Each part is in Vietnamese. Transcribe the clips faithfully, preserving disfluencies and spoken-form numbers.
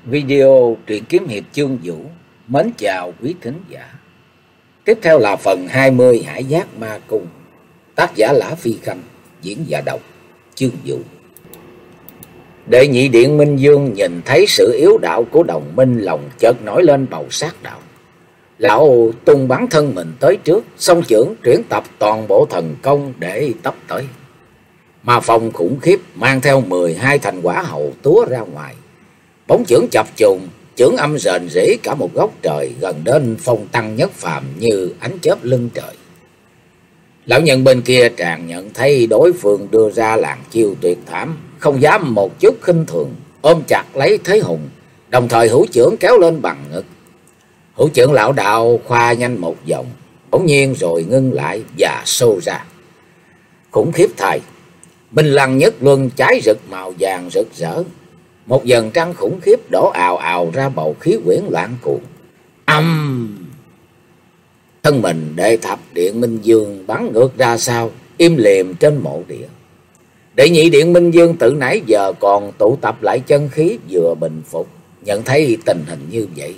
Video truyện kiếm hiệp chương vũ. Mến chào quý thính giả. Tiếp theo là phần hai mươi Hải Giác Ma Cung. Tác giả Lã Phi Khanh, diễn giả đọc chương vũ. Đệ nhị điện Minh Dương nhìn thấy sự yếu đạo của đồng minh, lòng chợt nổi lên bầu sát đạo. Lão tung bắn thân mình tới trước, song chưởng chuyển tập toàn bộ thần công để tấp tới. Ma phong khủng khiếp mang theo mười hai thành quả hậu túa ra ngoài. Bóng chưởng chập trùng, chưởng âm rền rĩ cả một góc trời, gần đến Phong Tăng Nhất Phàm như ánh chớp lưng trời. Lão nhân bên kia tràn nhận thấy đối phương đưa ra làn chiêu tuyệt thảm, không dám một chút khinh thường, ôm chặt lấy Thế Hùng, đồng thời hữu chưởng kéo lên bằng ngực. Hữu chưởng lão đạo khoa nhanh một vòng, bỗng nhiên rồi ngưng lại và xô ra. Khủng khiếp thay, Minh Lăng Nhất Luân cháy rực màu vàng rực rỡ. Một dần trăng khủng khiếp đổ ào ào ra bầu khí quyển loạn cuồng. Âm! Thân mình đệ thập điện Minh Dương bắn ngược ra sau, im lìm trên mộ địa. Đệ nhị điện Minh Dương từ nãy giờ còn tụ tập lại chân khí vừa bình phục, nhận thấy tình hình như vậy,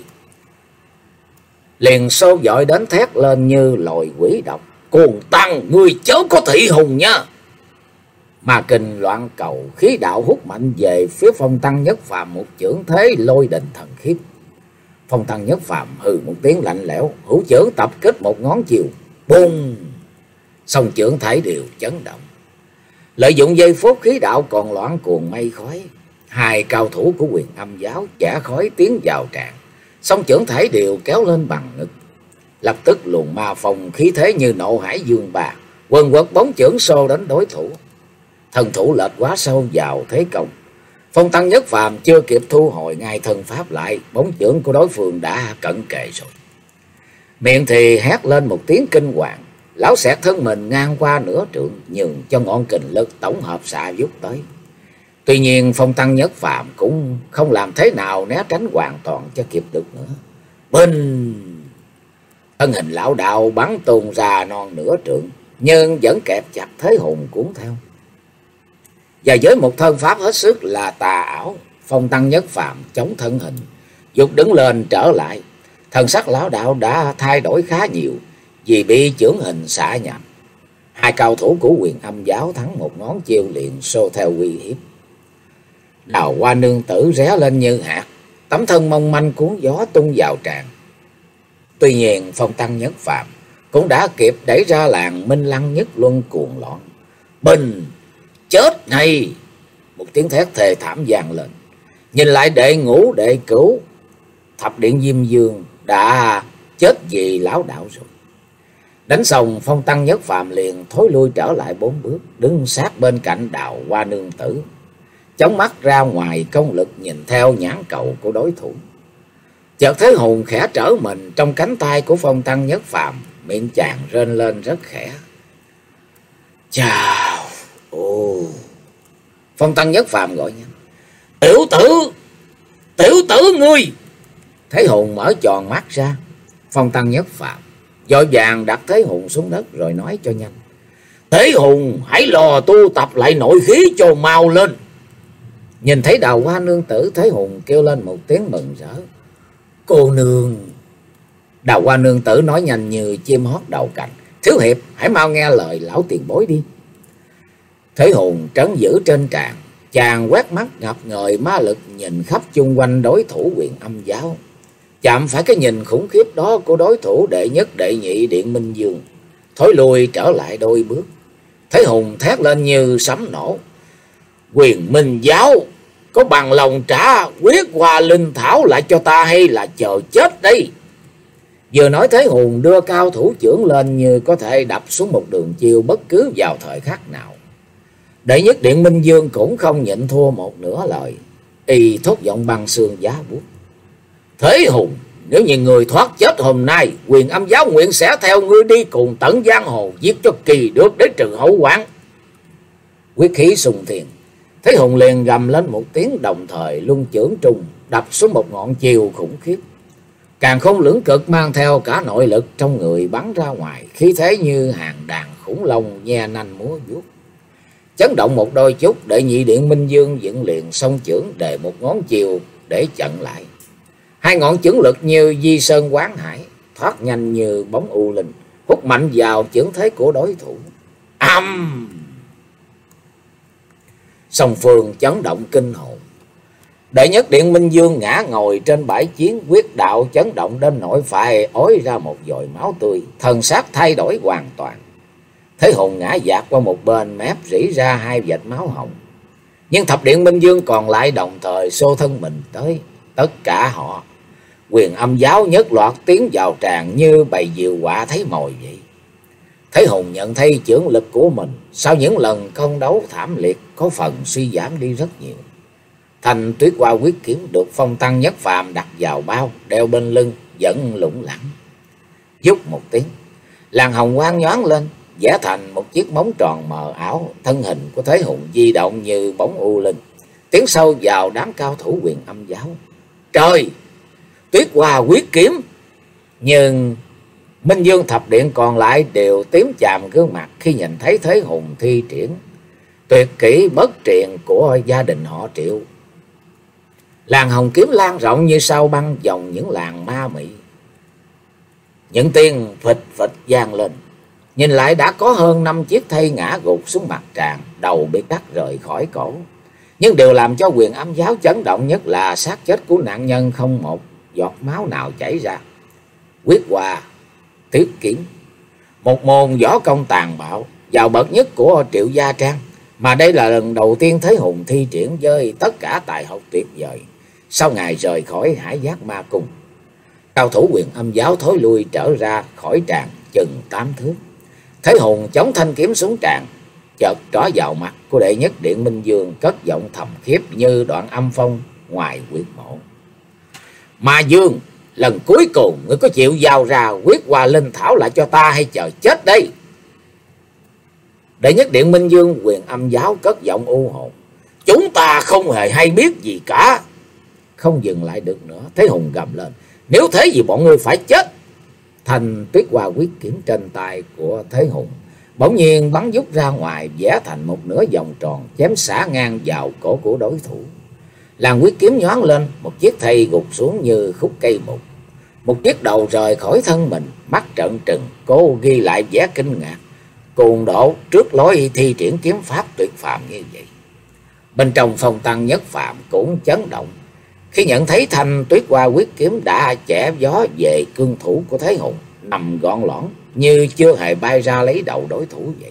liền xô dội đến thét lên như lồi quỷ độc. Cuồng tăng, ngươi chớ có thị hùng nha! Ma kinh loạn cầu, khí đạo hút mạnh về phía Phong Tăng Nhất Phàm, một chưởng thế lôi đình thần khiếp. Phong Tăng Nhất Phàm hừ một tiếng lạnh lẽo, hữu chưởng tập kết một ngón chiều, bùng! Song chưởng thải đều chấn động. Lợi dụng giây phút khí đạo còn loạn cuồng mây khói, hai cao thủ của Huyền Âm giáo chả khói tiến vào tràn, song chưởng thải đều kéo lên bằng ngực. Lập tức luồng ma phong khí thế như nộ hải dương bà, quần quật bóng chưởng xô đến đối thủ. Thần thủ lệch quá sâu vào thế công, Phong Tăng Nhất Phàm chưa kịp thu hồi ngay thân pháp lại, bóng chưởng của đối phương đã cận kề rồi. Miệng thì hét lên một tiếng kinh hoàng, lão xẹt thân mình ngang qua nửa trượng, nhường cho ngọn kình lực tổng hợp xạ vút tới. Tuy nhiên Phong Tăng Nhất Phàm cũng không làm thế nào né tránh hoàn toàn cho kịp được nữa. Bình! Thân hình lão đạo bắn tung ra non nửa trượng, nhưng vẫn kẹp chặt Thế Hùng cuốn theo. Và với một thân pháp hết sức là tà ảo, Phong Tăng Nhất Phàm chống thân hình, dục đứng lên trở lại. Thần sắc lão đạo đã thay đổi khá nhiều vì bị chưởng hình xạ nhầm. Hai cao thủ của Huyền Âm giáo thắng một ngón chiêu liền xô theo uy hiếp. Đào Hoa nương tử ré lên như hạt, tấm thân mong manh cuốn gió tung vào tràn. Tuy nhiên Phong Tăng Nhất Phàm cũng đã kịp đẩy ra làn Minh Lăng Nhất Luân cuồng loạn. Bình! Chết này! Một tiếng thét thề thảm vang lên. Nhìn lại đệ ngũ đệ cửu thập điện Diêm Dương đã chết vì lão đạo rồi. Đánh xong Phong Tăng Nhất Phàm liền thối lui trở lại bốn bước, đứng sát bên cạnh Đào Hoa nương tử, chống mắt ra ngoài công lực nhìn theo nhãn cầu của đối thủ. Chợt Thế Hùng khẽ trở mình trong cánh tay của Phong Tăng Nhất Phàm, miệng chàng rên lên rất khẽ. Chào! Ồ! Phong Tăng Nhất Phàm gọi nhanh. Tiểu tử! Tiểu tử ngươi! Thế Hùng mở tròn mắt ra. Phong Tăng Nhất Phàm vội vàng đặt Thế Hùng xuống đất rồi nói cho nhanh. Thế Hùng, hãy lò tu tập lại nội khí cho mau lên. Nhìn thấy Đào Hoa nương tử, Thế Hùng kêu lên một tiếng mừng rỡ. Cô nương! Đào Hoa nương tử nói nhanh như chim hót đầu cành. Thiếu hiệp, hãy mau nghe lời lão tiền bối đi. Thế Hùng trấn giữ trên tràn, chàng quét mắt ngập ngời ma lực nhìn khắp chung quanh đối thủ Huyền Âm giáo. Chạm phải cái nhìn khủng khiếp đó của đối thủ đệ nhất đệ nhị điện Minh Dương, thối lui trở lại đôi bước. Thế Hùng thét lên như sấm nổ. Huyền Minh giáo có bằng lòng trả quyết Hoa Linh Thảo lại cho ta hay là chờ chết đây? Vừa nói Thế Hùng đưa cao thủ chưởng lên như có thể đập xuống một đường chiêu bất cứ vào thời khắc nào. Đệ nhất điện Minh Dương cũng không nhịn thua một nửa lời, y thốt giọng băng xương giá buốt. Thế Hùng, nếu như người thoát chết hôm nay, Huyền Âm giáo nguyện sẽ theo ngươi đi cùng tận giang hồ, giết cho kỳ được để trừ hậu hoạn. Quyết khí sùng thiền, Thế Hùng liền gầm lên một tiếng, đồng thời luân chưởng trùng đập xuống một ngọn chiều khủng khiếp. Càng không lưỡng cực mang theo cả nội lực trong người bắn ra ngoài, khí thế như hàng đàn khủng long nhe nanh múa vuốt. Chấn động một đôi chút, đệ nhị điện Minh Dương dựng liền song chưởng đề một ngón chiều để chặn lại. Hai ngọn chưởng lực như di sơn quán hải, thoát nhanh như bóng u linh, hút mạnh vào chưởng thế của đối thủ. Âm! Song phương chấn động kinh hồn. Đệ nhất Điện Minh Dương ngã ngồi trên bãi chiến, quyết đạo chấn động đến nỗi phải ói ra một dội máu tươi, thần sắc thay đổi hoàn toàn. Thế Hùng ngã dạt qua một bên, mép rỉ ra hai vệt máu hồng. Nhưng Thập Điện Minh Dương còn lại đồng thời xô thân mình tới. Tất cả họ, Quyền Âm giáo nhất loạt tiến vào tràng như bầy diều quạ thấy mồi vậy. Thế Hùng nhận thấy chưởng lực của mình sau những lần công đấu thảm liệt có phần suy giảm đi rất nhiều. Thanh Tuyết Hoa Quyết Kiếm được Phong Tăng Nhất Phàm đặt vào bao, đeo bên lưng, vẫn lủng lẳng. Dút một tiếng, làn hồng quang nhoáng lên, vẽ thành một chiếc móng tròn mờ ảo. Thân hình của Thế Hùng di động như bóng u linh, tiến sâu vào đám cao thủ Quyền Âm giáo. Trời! Tuyết Hoa Quyết Kiếm! Nhưng Minh Dương thập điện còn lại đều tím chàm gương mặt khi nhìn thấy Thế Hùng thi triển tuyệt kỹ bất triện của gia đình họ Triệu. Làn hồng kiếm lan rộng như sao băng dòng những làn ma mị. Những tiếng phịch phịch vang lên. Nhìn lại đã có hơn năm chiếc thây ngã gục xuống mặt tràng, đầu bị cắt rời khỏi cổ. Nhưng điều làm cho Quyền Âm giáo chấn động nhất là xác chết của nạn nhân không một giọt máu nào chảy ra. Quyết Hoa Tuyết Kiếm, một môn võ công tàn bạo, giàu bậc nhất của Triệu Gia Trang, mà đây là lần đầu tiên Thế Hùng thi triển với tất cả tài học tuyệt vời sau ngày rời khỏi Hải Giác Ma Cung. Cao thủ Quyền Âm giáo thối lui trở ra khỏi tràng chừng tám thước. Thế Hùng chống thanh kiếm xuống tràng, chợt trỏ vào mặt của đệ nhất Điện Minh Dương, cất giọng thầm khiếp như đoạn âm phong ngoài huyệt mộ. Ma Dương, lần cuối cùng ngươi có chịu giao ra Quyết Hoa Linh Thảo lại cho ta hay chờ chết đây? Đệ nhất Điện Minh Dương Quyền Âm giáo cất giọng u hồn. Chúng ta không hề hay biết gì cả. Không dừng lại được nữa, Thế Hùng gầm lên. Nếu thế gì bọn ngươi phải chết. Thanh Tuyết Hoa Quyết Kiếm trên tay của Thế Hùng bỗng nhiên bắn vút ra ngoài, vẽ thành một nửa vòng tròn, chém xả ngang vào cổ của đối thủ. Làn quyết kiếm nhoáng lên, một chiếc thây gục xuống như khúc cây mục. Một chiếc đầu rời khỏi thân mình, mắt trợn trừng, cố ghi lại vẻ kinh ngạc, cuồng độ trước lối thi triển kiếm pháp tuyệt phàm như vậy. Bên trong Phong Tăng Nhất Phàm cũng chấn động khi nhận thấy Thanh Tuyết Hoa Quyết Kiếm đã chẻ gió về cương thủ của Thế Hùng, nằm gọn lõn như chưa hề bay ra lấy đầu đối thủ vậy.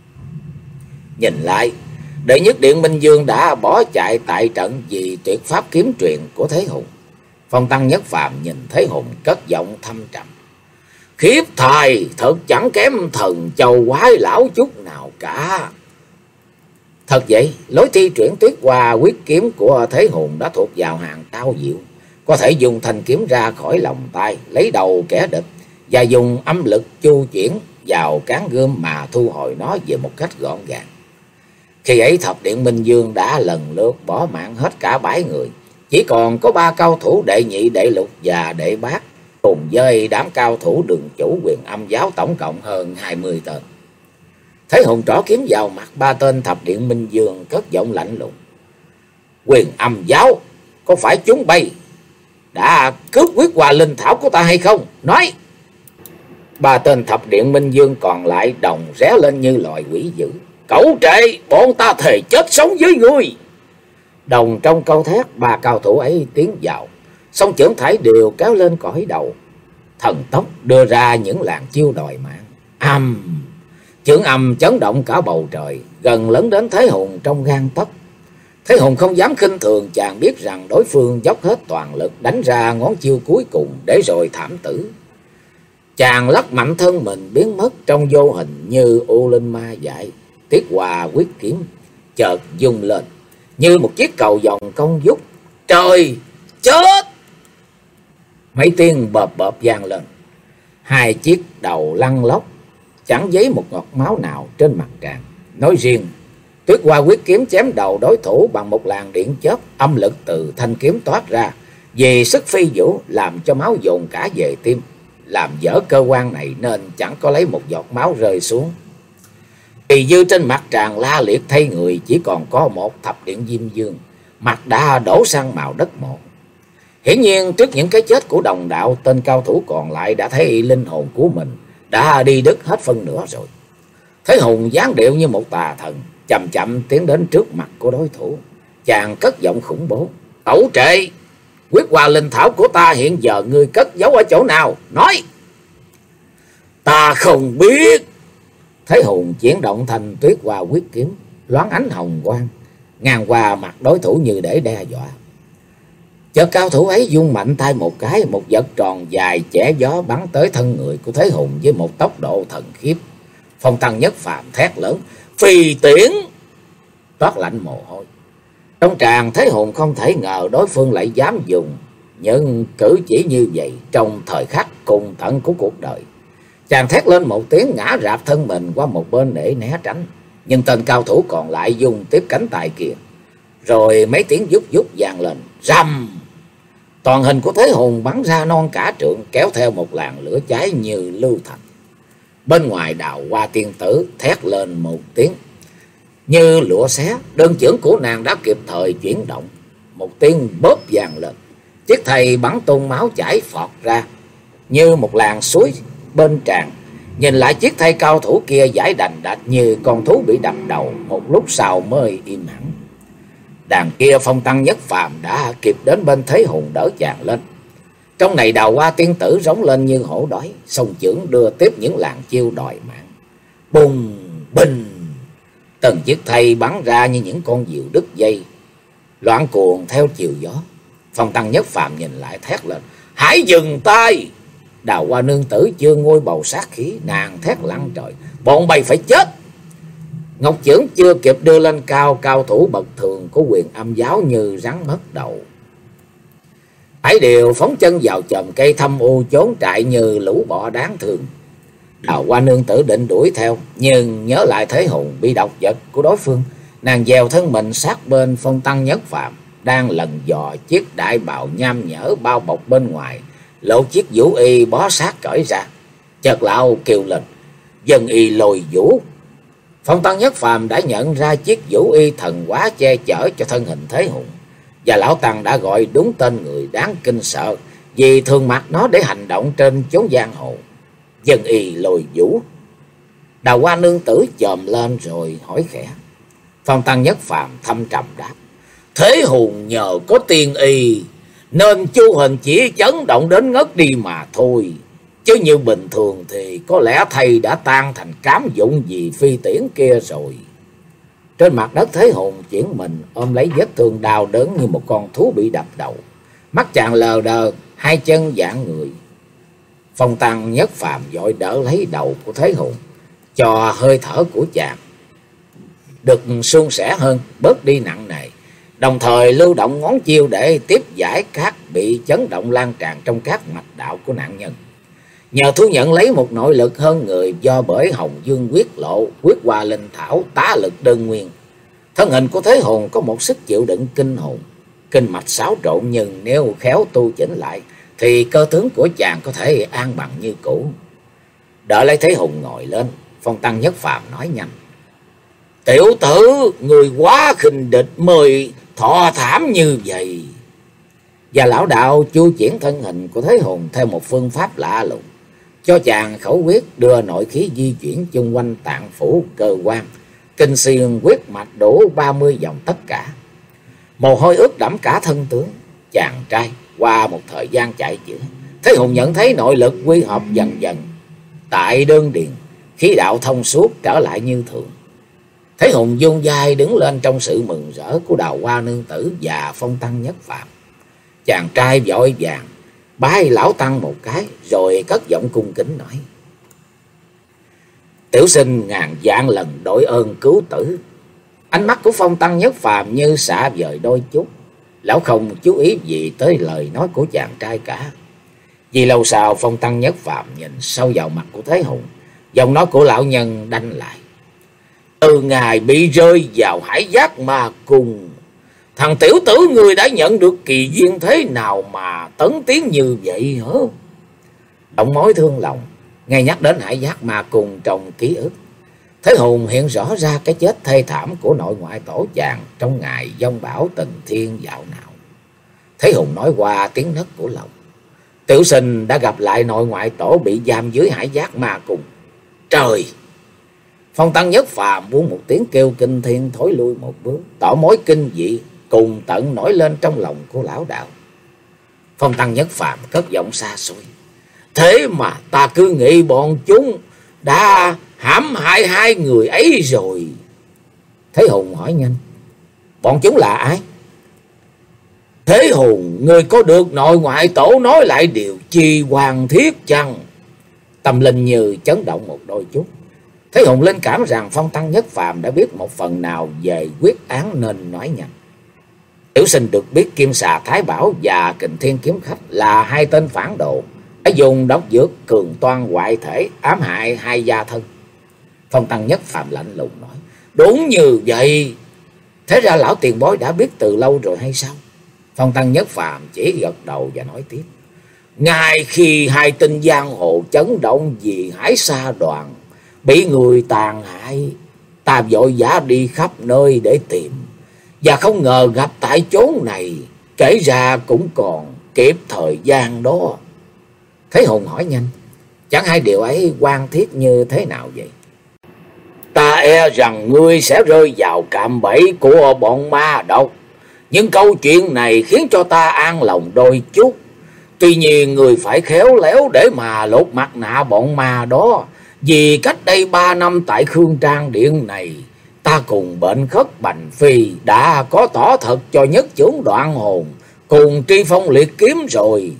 Nhìn lại, đệ nhất Điện Minh Dương đã bỏ chạy tại trận vì tuyệt pháp kiếm truyền của Thế Hùng. Phong Tăng Nhất Phàm nhìn Thế Hùng cất giọng thâm trầm. Khiếp thầy, thật chẳng kém thần châu quái lão chút nào cả. Thật vậy, lối thi triển Tuyết Hoa Quyết Kiếm của Thế Hùng đã thuộc vào hàng cao diệu, có thể dùng thanh kiếm ra khỏi lòng tay, lấy đầu kẻ địch và dùng âm lực chu chuyển vào cán gươm mà thu hồi nó về một cách gọn gàng. Khi ấy Thập Điện Minh Dương đã lần lượt bỏ mạng hết cả bảy người, chỉ còn có ba cao thủ đệ nhị, đệ lục và đệ bát, cùng với đám cao thủ đường chủ Quyền Âm giáo tổng cộng hơn hai mươi tên. Thế Hùng trỏ kiếm vào mặt ba tên Thập Điện Minh Dương, cất giọng lạnh lùng. Quyền Âm giáo, có phải chúng bay đã cướp Quyết Hoa Linh Thảo của ta hay không? Nói! Ba tên Thập Điện Minh Dương còn lại đồng ré lên như loài quỷ dữ. Cẩu trệ, bọn ta thề chết sống với ngươi! Đồng trong câu thét, ba cao thủ ấy tiến vào, song chưởng thải đều kéo lên cõi đầu, thần tốc đưa ra những làn chiêu đòi mạng. Âm! Chưởng âm chấn động cả bầu trời, gần lấn đến Thế Hùng trong gang tấc. Thế Hùng không dám khinh thường, chàng biết rằng đối phương dốc hết toàn lực đánh ra ngón chiêu cuối cùng để rồi thảm tử. Chàng lắc mạnh thân mình biến mất trong vô hình như u linh ma dại. Tuyết Hoa Quyết Kiếm chợt rung lên như một chiếc cầu vòng cong vút. Trời, chết! Mấy tiếng bợp bợp vang lên, hai chiếc đầu lăn lóc, chẳng giấy một giọt máu nào trên mặt tràng. Nói riêng, Tuyết Hoa Quyết Kiếm chém đầu đối thủ bằng một làn điện chớp, âm lực từ thanh kiếm toát ra, vì sức phi vũ làm cho máu dồn cả về tim, làm dở cơ quan này nên chẳng có lấy một giọt máu rơi xuống. Kỳ dư trên mặt tràng la liệt thay người chỉ còn có một Thập Điện Diêm Dương, mặt đã đổ sang màu đất mộ. Hiển nhiên trước những cái chết của đồng đạo, tên cao thủ còn lại đã thấy linh hồn của mình đã đi đứt hết phân nửa rồi. Thế Hùng dáng điệu như một tà thần, chậm chậm tiến đến trước mặt của đối thủ. Chàng cất giọng khủng bố: "Tẩu trệ, quyết hòa linh thảo của ta hiện giờ ngươi cất giấu ở chỗ nào? Nói!" "Ta không biết." Thế Hùng chuyển động thành tuyết hoa quyết kiếm, loáng ánh hồng quang, ngang qua mặt đối thủ như để đe dọa. Chợt cao thủ ấy vung mạnh tay một cái, một vật tròn dài chẻ gió bắn tới thân người của Thế Hùng với một tốc độ thần khiếp. Phong Tăng Nhất Phàm thét lớn: "Phi tiễn!" Toát lạnh mồ hôi. Trong tràng, Thế Hùng không thể ngờ đối phương lại dám dùng những cử chỉ như vậy trong thời khắc cùng tận của cuộc đời. Chàng thét lên một tiếng, ngã rạp thân mình qua một bên để né tránh. Nhưng tên cao thủ còn lại dùng tiếp cánh tay kia, rồi mấy tiếng vút vút vang lên, rầm. Toàn hình của Thế Hùng bắn ra non cả trượng, kéo theo một làn lửa cháy như lưu thạch. Bên ngoài Đào Hoa tiên tử thét lên một tiếng như lửa xé, đơn chưởng của nàng đã kịp thời chuyển động. Một tiếng bóp vang lên, chiếc thầy bắn tung máu chảy phọt ra như một làn suối bên tràn. Nhìn lại chiếc thây cao thủ kia giải đành đạch như con thú bị đập đầu, một lúc sau mới im hẳn. Đàn kia Phong Tăng Nhất Phàm đã kịp đến bên Thế Hùng đỡ chàng lên. Trong này Đào Hoa tiên tử rống lên như hổ đói, song chưởng đưa tiếp những làn chiêu đòi mạng. Bùng bình, từng chiếc thây bắn ra như những con diều đứt dây, loạn cuồng theo chiều gió. Phong Tăng Nhất Phàm nhìn lại thét lên: "Hãy dừng tay!" Đào Hoa nương tử chưa ngôi bầu sát khí, nàng thét lặng trời: "Bọn bay phải chết!" Ngọc chưởng chưa kịp đưa lên cao, cao thủ bậc thường của Quyền Âm giáo như rắn mất đầu. Ấy đều phóng chân vào chòm cây thâm u trốn trại như lũ bọ đáng thương. Đào Hoa nương tử định đuổi theo, nhưng nhớ lại Thế Hùng bị độc vật của đối phương, nàng dèo thân mình sát bên Phong Tăng Nhất Phàm đang lần dò chiếc đại bào nham nhở bao bọc bên ngoài, lộ chiếc vũ y bó sát cởi ra. Chợt lão kêu lên: "Dân y lôi vũ!" Phong Tăng Nhất Phàm đã nhận ra chiếc vũ y thần quá che chở cho thân hình Thế Hùng, và lão tăng đã gọi đúng tên người đáng kinh sợ, vì thường mặc nó để hành động trên chốn giang hồ. Dân y lôi vũ. Đào Hoa nương tử chồm lên rồi hỏi khẽ. Phong Tăng Nhất Phàm thâm trầm đáp: "Thế Hùng nhờ có tiên y nên chu hình chỉ chấn động đến ngất đi mà thôi, chứ như bình thường thì có lẽ thầy đã tan thành cám dụng vì phi tiễn kia rồi." Trên mặt đất Thế Hùng chuyển mình ôm lấy vết thương đau đớn như một con thú bị đập đầu, mắt chàng lờ đờ, hai chân dạng người. Phong Tăng Nhất Phàm vội đỡ lấy đầu của Thế Hùng, cho hơi thở của chàng được suôn sẻ hơn, bớt đi nặng nề, đồng thời lưu động ngón chiêu để tiếp giải các bị chấn động lan tràn trong các mạch đạo của nạn nhân. Nhờ thu nhận lấy một nội lực hơn người do bởi Hồng Dương quyết lộ, quyết hòa linh thảo, tá lực đơn nguyên, thân hình của Thế Hùng có một sức chịu đựng kinh hồn. Kinh mạch xáo trộn, nhưng nếu khéo tu chỉnh lại thì cơ tướng của chàng có thể an bằng như cũ. Đợi lấy Thế Hùng ngồi lên, Phong Tăng Nhất Phàm nói nhanh: "Tiểu tử, người quá khinh địch mới thọ thảm như vậy." Và lão đạo chu chuyển thân hình của Thế Hùng theo một phương pháp lạ lùng, cho chàng khẩu quyết đưa nội khí di chuyển chung quanh tạng phủ, cơ quan, kinh xuyên, quyết mạch đổ ba mươi vòng tất cả. Mồ hôi ướt đẫm cả thân tướng. Chàng trai qua một thời gian chạy chữa, Thế Hùng nhận thấy nội lực quy hợp dần dần tại đơn điền, khí đạo thông suốt trở lại như thường. Thế Hùng vung vai đứng lên trong sự mừng rỡ của Đào Hoa nương tử và Phong Tăng Nhất Phàm. Chàng trai vội vàng bái lão tăng một cái, rồi cất giọng cung kính nói: "Tiểu sinh ngàn vạn lần đội ơn cứu tử." Ánh mắt của Phong Tăng Nhất Phàm như xạ vời đôi chút, lão không chú ý gì tới lời nói của chàng trai cả. Vì lâu sau, Phong Tăng Nhất Phàm nhìn sâu vào mặt của Thế Hùng, giọng nói của lão nhân đanh lại: "Từ ngày bị rơi vào hải giác ma cung, thằng tiểu tử ngươi đã nhận được kỳ duyên thế nào mà tấn tiến như vậy hả?" Động mối thương lòng, nghe nhắc đến hải giác ma cung trong ký ức, Thế Hùng hiện rõ ra cái chết thê thảm của nội ngoại tổ chàng trong ngày giông bão Tình Thiên dạo nào. Thế Hùng nói qua tiếng nấc của lòng. Tiểu Sinh đã gặp lại nội ngoại tổ bị giam dưới Hải Giác Ma Cung. Trời! Phong Tăng Nhất Phàm buông một tiếng kêu kinh thiên, thối lui một bước, tỏ mối kinh dị cùng tận nổi lên trong lòng của lão đạo. Phong Tăng Nhất Phàm cất giọng xa xôi: thế mà ta cứ nghĩ bọn chúng đã hãm hại hai người ấy rồi. Thế Hùng hỏi nhanh: bọn chúng là ai? Thế Hùng, người có được nội ngoại tổ nói lại điều chi hoàn thiết chăng? Tâm linh như chấn động một đôi chút. Thế Hùng linh cảm rằng Phong Tăng Nhất Phàm đã biết một phần nào về quyết án nên nói nhanh. Tiểu Sinh được biết Kim Xà Thái Bảo và Kình Thiên Kiếm Khách là hai tên phản đồ đã dùng độc dược cường toan hoại thể ám hại hai gia thân. Phong Tăng Nhất Phàm lạnh lùng nói: đúng như vậy. Thế ra lão tiền bối đã biết từ lâu rồi hay sao? Phong Tăng Nhất Phàm chỉ gật đầu và nói tiếp: ngay khi hai tinh giang hồ chấn động vì Hải Sa Đoàn bị người tàn hại, ta vội vã đi khắp nơi để tìm, và không ngờ gặp tại chốn này. Kể ra cũng còn kịp thời gian đó. Thế Hùng hỏi nhanh: chẳng hai điều ấy quan thiết như thế nào vậy? Ta e rằng ngươi sẽ rơi vào cạm bẫy của bọn ma độc, nhưng câu chuyện này khiến cho ta an lòng đôi chút. Tuy nhiên người phải khéo léo để mà lột mặt nạ bọn ma đó, vì cách đây ba năm tại Khương Trang Điện này, ta cùng Bệnh Khất Bành Phi đã có tỏ thật cho Nhất Chưởng Đoạn Hồn cùng Tri Phong Liệt Kiếm rồi.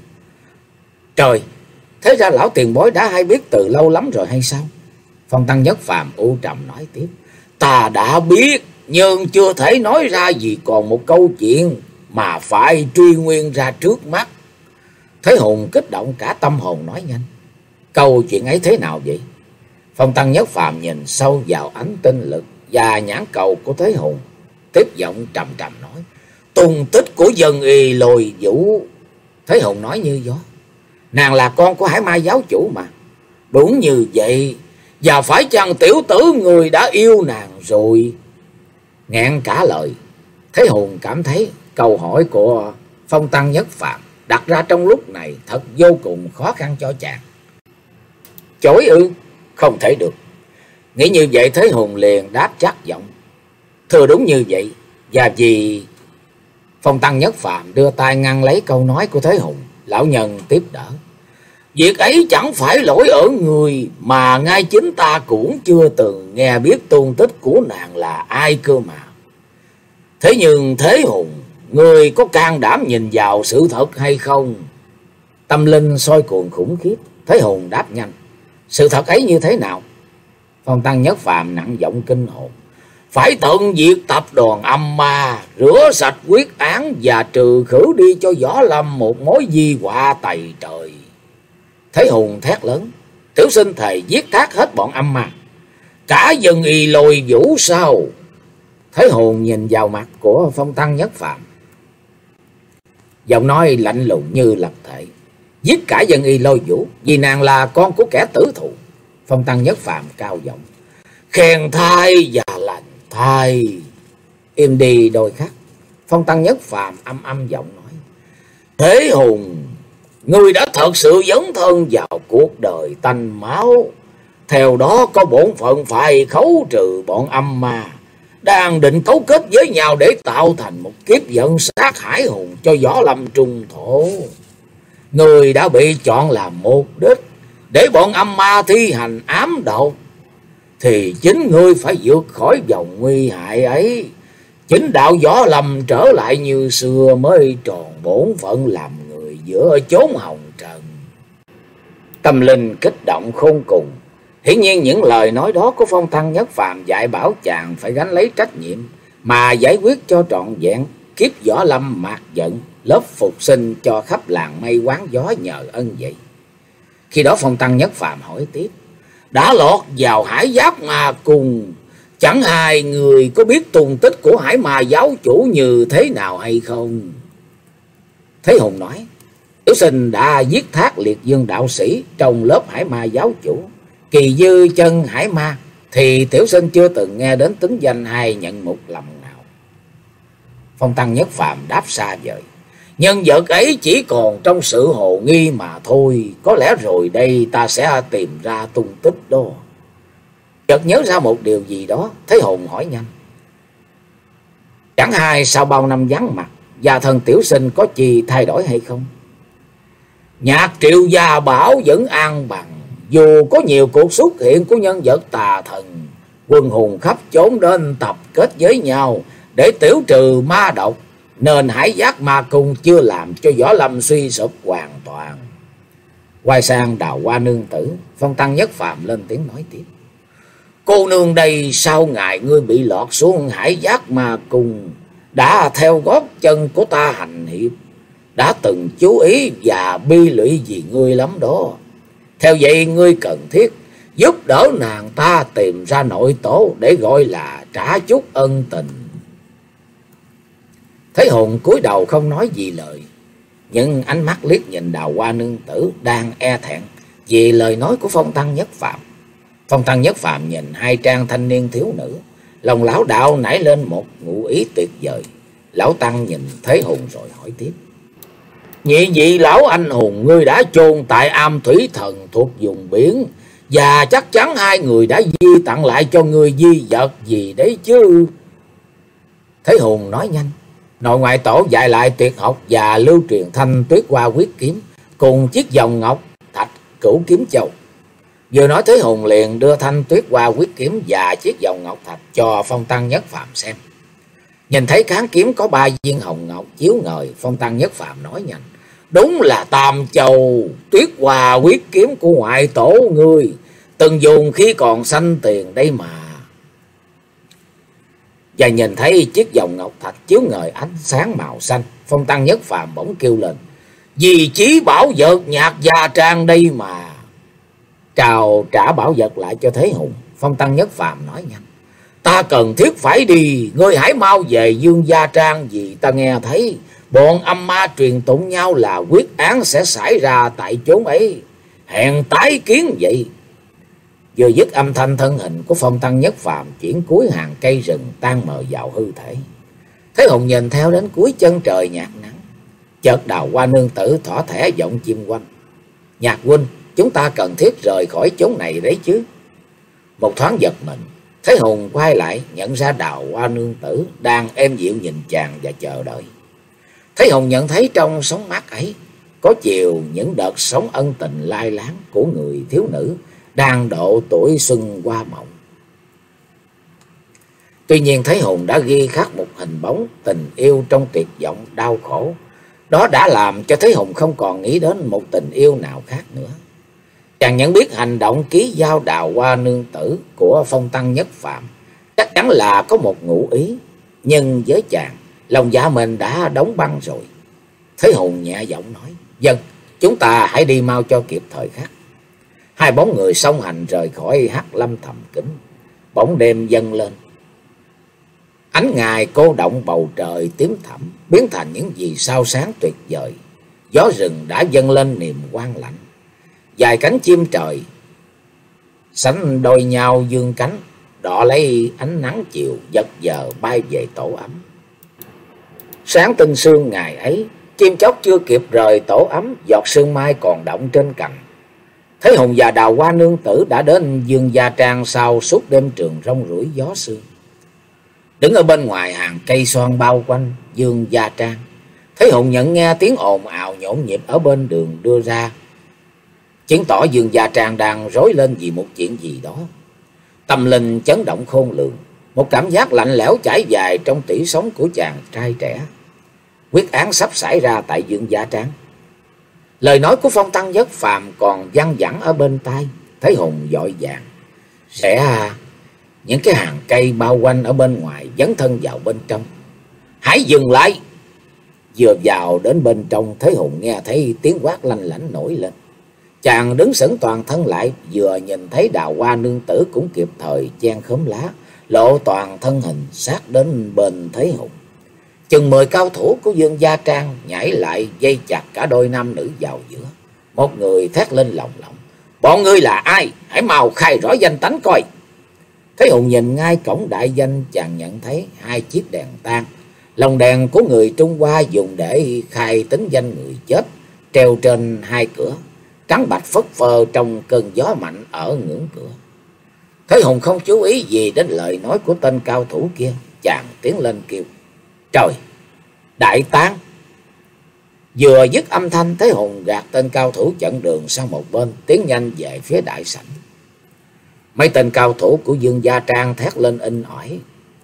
Trời! Thế ra lão tiền bối đã hay biết từ lâu lắm rồi hay sao? Phong Tăng Nhất Phàm u trầm nói tiếp: ta đã biết, nhưng chưa thể nói ra vì còn một câu chuyện mà phải truy nguyên ra trước mắt. Thế Hùng kích động cả tâm hồn nói nhanh: câu chuyện ấy thế nào vậy? Phong Tăng Nhất Phàm nhìn sâu vào ánh tinh lực và nhãn cầu của Thế Hùng, tiếp giọng trầm trầm nói: tung tích của Dân Y Lôi Vũ. Thế Hùng nói như gió: nàng là con của Hải Ma giáo chủ mà. Đúng như vậy. Và phải chăng tiểu tử người đã yêu nàng rồi? Ngẹn cả lời, Thế Hùng cảm thấy câu hỏi của Phong Tăng Nhất Phàm đặt ra trong lúc này thật vô cùng khó khăn cho chàng. Chối ư? Không thể được. Nghĩ như vậy, Thế Hùng liền đáp chắc giọng: thưa đúng như vậy. Và vì... Phong Tăng Nhất Phàm đưa tay ngăn lấy câu nói của Thế Hùng. Lão nhân tiếp đỡ: việc ấy chẳng phải lỗi ở người, mà ngay chính ta cũng chưa từng nghe biết tung tích của nàng là ai cơ mà. Thế nhưng Thế Hùng, người có can đảm nhìn vào sự thật hay không? Tâm linh soi cuồn khủng khiếp. Thế Hùng đáp nhanh: sự thật ấy như thế nào? Phong Tăng Nhất Phàm nặng giọng kinh hồn: phải tận diệt tập đoàn âm ma, rửa sạch quyết án và trừ khử đi cho Võ Lâm một mối di họa tày trời. Thế Hùng thét lớn: tiểu sinh thề giết thác hết bọn âm ma. Cả Dân Y Lôi Vũ sao? Thế Hùng nhìn vào mặt của Phong Tăng Nhất Phàm, giọng nói lạnh lùng như lập thể: giết cả Dân Y Lôi Vũ vì nàng là con của kẻ tử thù. Phong Tăng Nhất Phàm cao giọng: khen thai và lành thai. Im đi đôi khắc. Phong Tăng Nhất Phàm âm âm giọng nói: Thế Hùng, ngươi đã thật sự dấn thân vào cuộc đời tanh máu, theo đó có bổn phận phải khấu trừ bọn âm ma đang định cấu kết với nhau để tạo thành một kiếp vận sát hải hùng cho Võ Lâm trung thổ. Người đã bị chọn làm mục đích để bọn âm ma thi hành ám độc, thì chính ngươi phải vượt khỏi vòng nguy hại ấy. Chính đạo Võ Lâm trở lại như xưa mới tròn bổn phận làm người giữa chốn hồng trần. Tâm linh kích động khôn cùng. Hiển nhiên những lời nói đó của Phong Tăng Nhất Phàm dạy bảo chàng phải gánh lấy trách nhiệm mà giải quyết cho trọn vẹn kiếp Võ Lâm mạt giận, lớp phục sinh cho khắp làng mây quán gió nhờ ân vậy. Khi đó Phong Tăng Nhất Phàm hỏi tiếp: đã lọt vào Hải Giáp Ma Cung, chẳng hai người có biết tung tích của Hải Ma giáo chủ như thế nào hay không? Thế Hùng nói: tiểu sinh đã giết thác liệt dương đạo sĩ trong lớp Hải Ma giáo chủ. Kỳ dư chân Hải Ma thì tiểu sinh chưa từng nghe đến tính danh hay nhận một lầm nào. Phong Tăng Nhất Phàm đáp xa vời: Nhân vật ấy chỉ còn trong sự hồ nghi mà thôi. Có lẽ rồi đây ta sẽ tìm ra tung tích đó. Chợt nhớ ra một điều gì đó, Thế Hùng hỏi nhanh. Chẳng hay sau bao năm vắng mặt, gia thần tiểu sinh có gì thay đổi hay không? Nhạc Triệu Gia Bảo vẫn an bằng. Dù có nhiều cuộc xuất hiện của nhân vật tà thần, quân hùng khắp chốn đến tập kết với nhau để tiểu trừ ma độc, nên Hải Giác Ma Cung chưa làm cho Võ Lâm suy sụp hoàn toàn. Quay sang Đào Hoa nương tử, Phong Tăng Nhất Phàm lên tiếng nói tiếp. Cô nương đây sau ngày ngươi bị lọt xuống Hải Giác Ma Cung, đã theo gót chân của ta hành hiệp, đã từng chú ý và bi lụy vì ngươi lắm đó. Theo vậy ngươi cần thiết giúp đỡ nàng ta tìm ra nội tổ để gọi là trả chút ân tình. Thế Hùng cúi đầu không nói gì lời, nhưng ánh mắt liếc nhìn Đào Hoa nương tử đang e thẹn vì lời nói của Phong Tăng Nhất Phàm. Phong Tăng Nhất Phàm nhìn hai trang thanh niên thiếu nữ, lòng lão đạo nảy lên một ngụ ý tuyệt vời. Lão Tăng nhìn Thế Hùng rồi hỏi tiếp. Nhị vị lão anh hùng, ngươi đã chôn tại am thủy thần thuộc vùng biển, và chắc chắn hai người đã di tặng lại cho ngươi di vật gì đấy chứ? Thế Hùng nói nhanh. Nội ngoại tổ dạy lại tuyệt học và lưu truyền thanh tuyết hoa quyết kiếm cùng chiếc vòng ngọc thạch cửu kiếm châu. Vừa nói Thế Hùng liền đưa thanh tuyết hoa quyết kiếm và chiếc vòng ngọc thạch cho Phong Tăng Nhất Phàm xem. Nhìn thấy cán kiếm có ba viên hồng ngọc chiếu ngời, Phong Tăng Nhất Phàm nói nhanh. Đúng là Tam Châu tuyết hoa quyết kiếm của ngoại tổ ngươi, từng dùng khi còn xanh tiền đây mà. Và nhìn thấy chiếc vòng ngọc thạch chiếu ngời ánh sáng màu xanh, Phong Tăng Nhất Phàm bỗng kêu lên. Vì chí bảo vật Nhạc Gia Trang đây mà. Trao trả bảo vật lại cho Thế Hùng, Phong Tăng Nhất Phàm nói nhanh. Ta cần thiết phải đi, ngươi hãy mau về Dương Gia Trang, vì ta nghe thấy bọn âm ma truyền tụng nhau là quyết án sẽ xảy ra tại chốn ấy. Hẹn tái kiến vậy. Vừa dứt âm thanh, thân hình của Phong Tăng Nhất Phàm chuyển cuối hàng cây rừng tan mờ vào hư thể. Thế Hùng nhìn theo đến cuối chân trời nhạt nắng. Chợt Đào Hoa nương tử thỏ thẻ giọng chim quanh. Nhạc huynh, chúng ta cần thiết rời khỏi chốn này đấy chứ? Một thoáng giật mình, Thế Hùng quay lại nhận ra Đào Hoa nương tử đang êm dịu nhìn chàng và chờ đợi. Thế Hùng nhận thấy trong sóng mắt ấy có chiều những đợt sóng ân tình lai láng của người thiếu nữ đang độ tuổi xuân hoa mộng. Tuy nhiên Thế Hùng đã ghi khắc một hình bóng tình yêu trong tuyệt vọng đau khổ. Đó đã làm cho Thế Hùng không còn nghĩ đến một tình yêu nào khác nữa. Chàng nhận biết hành động ký giao Đào Hoa nương tử của Phong Tăng Nhất Phàm chắc chắn là có một ngụ ý, nhưng với chàng lòng dạ mình đã đóng băng rồi. Thế Hùng nhẹ giọng nói. Vâng, chúng ta hãy đi mau cho kịp thời khắc. Hai bóng người song hành rời khỏi Hắc Lâm thầm kín. Bóng đêm dâng lên, ánh ngày cô động bầu trời tím thẳm biến thành những vì sao sáng tuyệt vời. Gió rừng đã dâng lên niềm quang lạnh. Dài cánh chim trời sánh đôi nhau dương cánh, đọ lấy ánh nắng chiều giật giờ bay về tổ ấm. Sáng tinh sương ngày ấy, chim chóc chưa kịp rời tổ ấm, giọt sương mai còn động trên cành. Thế Hùng và Đào Hoa nương tử đã đến Dương Gia Trang sau suốt đêm trường rong ruổi gió sương. Đứng ở bên ngoài hàng cây xoan bao quanh Dương Gia Trang, Thế Hùng nhận nghe tiếng ồn ào nhộn nhịp ở bên đường đưa ra, chứng tỏ Dương Gia Trang đang rối lên vì một chuyện gì đó. Tâm linh chấn động khôn lường, một cảm giác lạnh lẽo chảy dài trong tủy sống của chàng trai trẻ. Quyết án sắp xảy ra tại Dương Gia Trang. Lời nói của Phong Tăng Nhất Phàm còn văng vẳng ở bên tai. Thế Hùng vội vàng sẽ những cái hàng cây bao quanh ở bên ngoài dấn thân vào bên trong. Hãy dừng lại! Vừa vào đến bên trong, Thế Hùng nghe thấy tiếng quát lanh lảnh nổi lên. Chàng đứng sững toàn thân lại, vừa nhìn thấy Đào Hoa nương tử cũng kịp thời chen khóm lá, lộ toàn thân hình sát đến bên Thế Hùng. Chừng mười cao thủ của Dương Gia Trang nhảy lại dây chặt cả đôi nam nữ vào giữa. Một người thét lên lồng lộng. Bọn ngươi là ai? Hãy mau khai rõ danh tánh coi. Thế Hùng nhìn ngay cổng đại danh, chàng nhận thấy hai chiếc đèn tang Lồng đèn của người Trung Hoa dùng để khai tính danh người chết, treo trên hai cửa, trắng bạch phất phơ trong cơn gió mạnh ở ngưỡng cửa. Thế Hùng không chú ý gì đến lời nói của tên cao thủ kia, chàng tiến lên kêu: "Trời, đại tán!" Vừa dứt âm thanh, Thế Hùng gạt tên cao thủ chặn đường sang một bên, tiến nhanh về phía đại sảnh. Mấy tên cao thủ của Dương Gia Trang thét lên inh ỏi: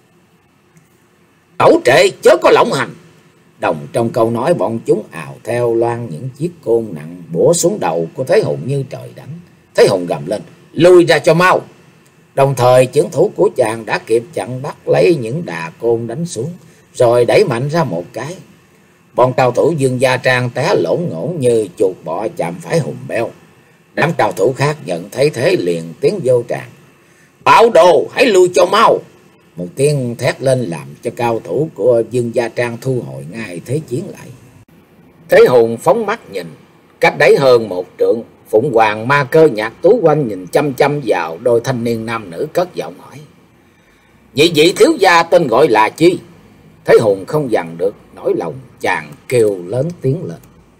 "Tẩu trệ, chớ có lộng hành!" Đồng trong câu nói, bọn chúng ào theo loan những chiếc côn nặng bổ xuống đầu của Thế Hùng như trời đánh. Thế Hùng gầm lên: "Lui ra cho mau!" Đồng thời chưởng thủ của chàng đã kịp chặn bắt lấy những đà côn đánh xuống, rồi đẩy mạnh ra một cái. Bọn cao thủ Dương Gia Trang té lổn ngổn như chuột bọ chạm phải hùm beo. Đám cao thủ khác nhận thấy thế liền tiến vô tràng: "Bạo đồ, hãy lui cho mau!" Một tiếng thét lên làm cho cao thủ của Dương Gia Trang thu hồi ngay thế chiến lại. Thế Hùng phóng mắt nhìn, cách đấy hơn một trượng, Phụng Hoàng Ma Cơ Nhạc Tú Oanh nhìn chăm chăm vào đôi thanh niên nam nữ, cất giọng hỏi: "Nhị vị thiếu gia tên gọi là chi?" Thế Hùng không dằn được nỗi lòng, chàng kêu lớn tiếng lên: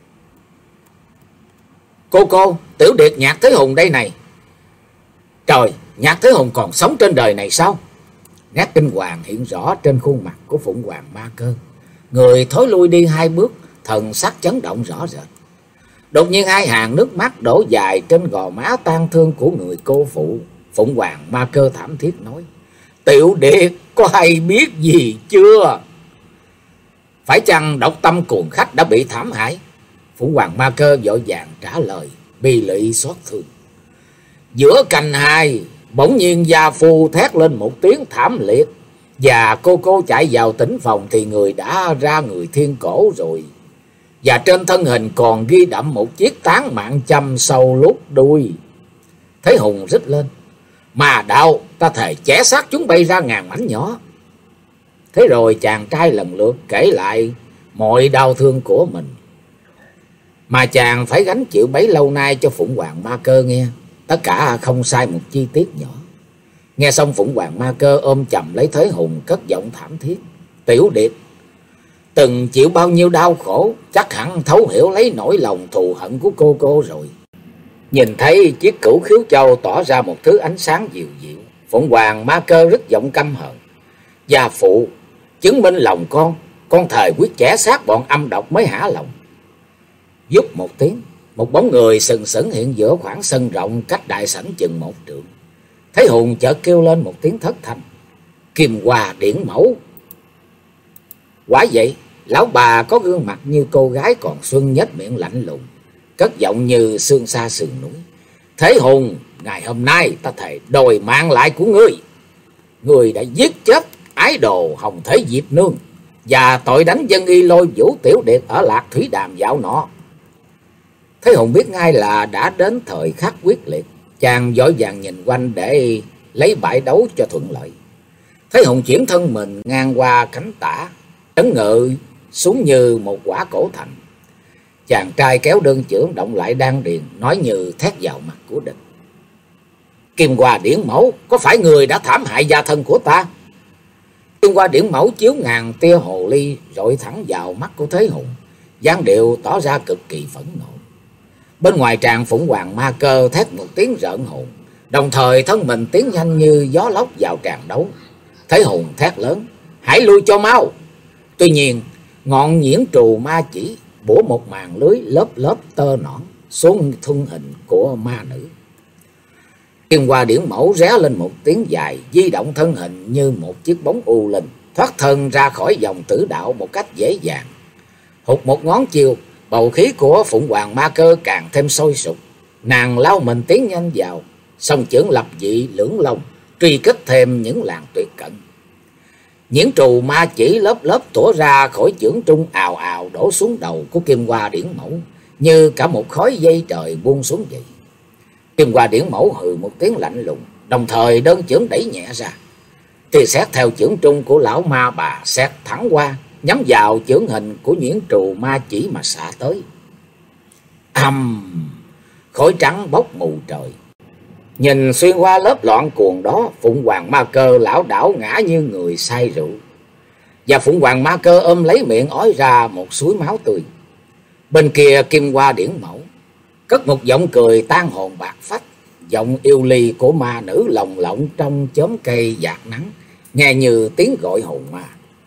"Cô cô, Tiểu Điệt Nhạc Thế Hùng đây này." "Trời, Nhạc Thế Hùng còn sống trên đời này sao?" Nét kinh hoàng hiện rõ trên khuôn mặt của Phụng Hoàng Ma Cơ. Người thối lui đi hai bước, thần sắc chấn động rõ rệt. Đột nhiên hai hàng nước mắt đổ dài trên gò má tang thương của người cô phụ. Phụng Hoàng Ma Cơ thảm thiết nói: "Tiểu Điệt, có hay biết gì chưa? Phải chăng độc tâm cuồng khách đã bị thảm hại?" Phụng Hoàng Ma Cơ vội vàng trả lời, bi lụy xót thương. Giữa cành hai, bỗng nhiên gia phu thét lên một tiếng thảm liệt, và cô cô chạy vào tĩnh phòng thì người đã ra người thiên cổ rồi, và trên thân hình còn ghi đậm một chiếc tán mạng châm sâu lút đuôi. Thế Hùng rít lên: "Mà đạo, ta thề chẻ xác chúng bay ra ngàn mảnh nhỏ." Thế rồi chàng trai lần lượt kể lại mọi đau thương của mình, mà chàng phải gánh chịu bấy lâu nay cho Phụng Hoàng Ma Cơ nghe, tất cả không sai một chi tiết nhỏ. Nghe xong, Phụng Hoàng Ma Cơ ôm chầm lấy Thế Hùng, cất giọng thảm thiết: "Tiểu Điệt, từng chịu bao nhiêu đau khổ, chắc hẳn thấu hiểu lấy nỗi lòng thù hận của cô cô rồi." Nhìn thấy chiếc cửu khiếu châu tỏ ra một thứ ánh sáng dịu dịu, Phụng Hoàng Ma Cơ rất giọng căm hờn: "Gia phụ, chứng minh lòng con, con thề quyết chẻ xác bọn âm độc mới hả lòng." Vút một tiếng, một bóng người sừng sững hiện giữa khoảng sân rộng cách đại sảnh chừng một trượng. Thế Hùng chợt kêu lên một tiếng thất thanh: "Kim Hoa Điển Mẫu!" Quả vậy, lão bà có gương mặt như cô gái còn xuân, nhếch miệng lạnh lùng, cất giọng như sương xa sườn núi: "Thế Hùng, ngày hôm nay ta thề đòi mạng lại của ngươi. Ngươi đã giết chết ái đồ Hồng Thế Diệp Nương, và tội đánh dân y lôi vũ Tiểu Điệt ở Lạc Thủy Đàm dạo nọ." Thế Hùng biết ngay là đã đến thời khắc quyết liệt, chàng vội vàng nhìn quanh để lấy bãi đấu cho thuận lợi. Thế Hùng chuyển thân mình ngang qua cánh tả, ấn ngự xuống như một quả cổ thành. Chàng trai kéo đơn chưởng động lại đan điền, nói như thét vào mặt của địch: "Kim Hoa Điển Mẫu, có phải người đã thảm hại gia thân của ta?" Kim Hoa Điển Mẫu chiếu ngàn tia hồ ly rọi thẳng vào mắt của Thế Hùng, dáng điệu tỏ ra cực kỳ phẫn nộ. Bên ngoài tràng, Phụng Hoàng Ma Cơ thét một tiếng rợn hồn, đồng thời thân mình tiến nhanh như gió lốc vào tràng đấu. Thế Hùng thét lớn: "Hãy lui cho mau!" Tuy nhiên, ngọn nhiễn trù ma chỉ bủa một màn lưới lớp lớp tơ nõn xuống thân hình của ma nữ. Kim Hoa Điển Mẫu ré lên một tiếng dài, di động thân hình như một chiếc bóng u linh, thoát thân ra khỏi vòng tử đạo một cách dễ dàng. Hụt một ngón chiều, bầu khí của Phụng Hoàng Ma Cơ càng thêm sôi sục. Nàng lao mình tiến nhanh vào, song chưởng lập dị lưỡng long, truy kích thêm những làng tuyệt cận. Nhiễn trù ma chỉ lớp lớp tủa ra khỏi chưởng trung, ào ào đổ xuống đầu của Kim Hoa Điển Mẫu như cả một khói dây trời buông xuống vậy. Kim Hoa Điển Mẫu hừ một tiếng lạnh lùng, đồng thời đơn chưởng đẩy nhẹ ra, thì xét theo chưởng trung của lão ma bà xét thẳng qua, nhắm vào chưởng hình của nhiễn trù ma chỉ mà xả tới. Ầm! Khói trắng bốc mù trời. Nhìn xuyên qua lớp loạn cuồng đó, Phụng Hoàng Ma Cơ lão đảo ngã như người say rượu. Và Phụng Hoàng Ma Cơ ôm lấy miệng ói ra một suối máu tươi. Bên kia Kim Hoa Điển Mẫu cất một giọng cười tan hồn bạc phách, giọng yêu ly của ma nữ lồng lộng trong chớm cây dạt nắng, nghe như tiếng gọi hồn ma.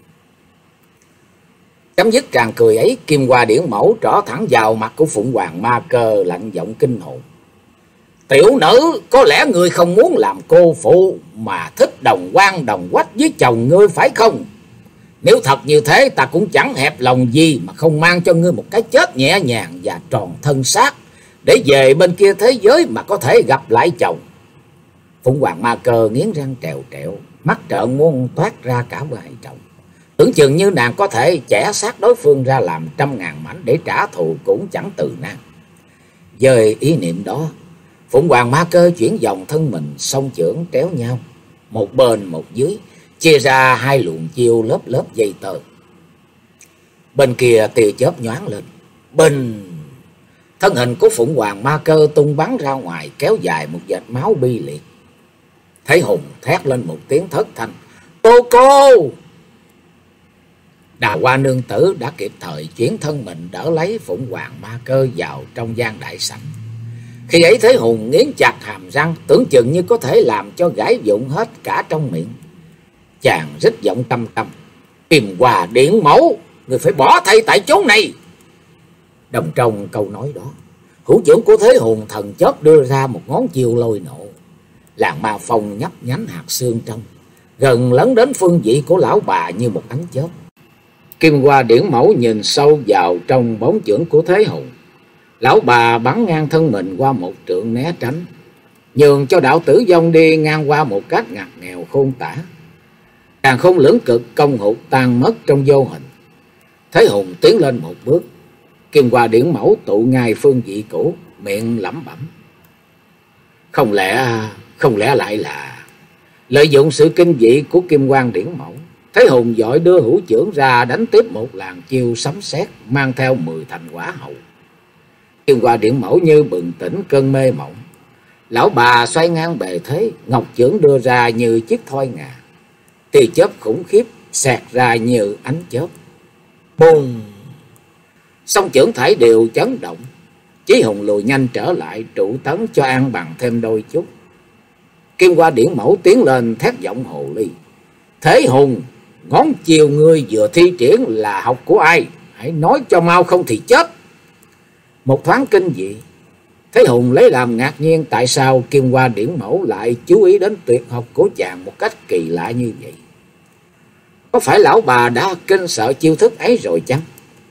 Chấm dứt tràng cười ấy, Kim Hoa Điển Mẫu trỏ thẳng vào mặt của Phụng Hoàng Ma Cơ, lạnh giọng kinh hồn: "Tiểu nữ, có lẽ ngươi không muốn làm cô phụ mà thích đồng quan đồng quách với chồng ngươi phải không? Nếu thật như thế, ta cũng chẳng hẹp lòng gì mà không mang cho ngươi một cái chết nhẹ nhàng và tròn thân xác, để về bên kia thế giới mà có thể gặp lại chồng." Phụng Hoàng Ma Cơ nghiến răng trèo trẹo, mắt trợn muốn toát ra cả hai tròng. Tưởng chừng như nàng có thể chẻ xác đối phương ra làm trăm ngàn mảnh để trả thù cũng chẳng từ nan. Với ý niệm đó, Phụng Hoàng Ma Cơ chuyển vòng thân mình, song chưởng tréo nhau, một bên một dưới, chia ra hai luồng chiêu lớp lớp dây tơ. Bên kia tia chớp nhoáng lên, bình, thân hình của Phụng Hoàng Ma Cơ tung bắn ra ngoài, kéo dài một vệt máu bi liệt. Thấy Hùng thét lên một tiếng thất thanh: "Tô cô!" Đào Hoa nương tử đã kịp thời chuyển thân mình đỡ lấy Phụng Hoàng Ma Cơ vào trong gian đại sảnh. Khi ấy Thế Hùng nghiến chặt hàm răng, tưởng chừng như có thể làm cho gãy vụn hết cả trong miệng. Chàng rít giọng căm căm: "Kim Hoa Điển Mẫu, người phải bỏ thay tại chốn này!" Đồng trong câu nói đó, hữu trưởng của Thế Hùng thần chớp đưa ra một ngón chiêu lôi nộ. Làn ma phong nhấp nhánh hạt xương trong, gần lấn đến phương vị của lão bà như một ánh chớp. Kim Hoa Điển Mẫu nhìn sâu vào trong bóng chưởng của Thế Hùng. Lão bà bắn ngang thân mình qua một trượng né tránh, nhường cho đạo tử vong đi ngang qua một cách ngặt nghèo khôn tả. Càng không lưỡng cực công hụt tan mất trong vô hình. Thế Hùng tiến lên một bước, Kim Hoa Điển Mẫu tụ ngay phương vị cũ, miệng lẩm bẩm: Không lẽ, không lẽ lại là... Lợi dụng sự kinh dị của Kim Hoa Điển Mẫu, Thế Hùng vội đưa hữu chưởng ra đánh tiếp một làn chiêu sấm sét mang theo mười thành quả hậu. Kim Hoa Điển Mẫu như bừng tỉnh cơn mê mộng. Lão bà xoay ngang bề thế, ngọc chưởng đưa ra như chiếc thoi ngà. Tia chớp khủng khiếp xẹt ra như ánh chớp. Bùng! Song chưởng thảy đều chấn động. Chí Hùng lùi nhanh trở lại, trụ tấn cho an bằng thêm đôi chút. Kim Hoa Điển Mẫu tiến lên thét giọng hồ ly: Thế Hùng, ngón chiều ngươi vừa thi triển là học của ai? Hãy nói cho mau không thì chết. Một thoáng kinh dị, Thế Hùng lấy làm ngạc nhiên tại sao Kim Hoa Điển Mẫu lại chú ý đến tuyệt học của chàng một cách kỳ lạ như vậy. Có phải lão bà đã kinh sợ chiêu thức ấy rồi chăng?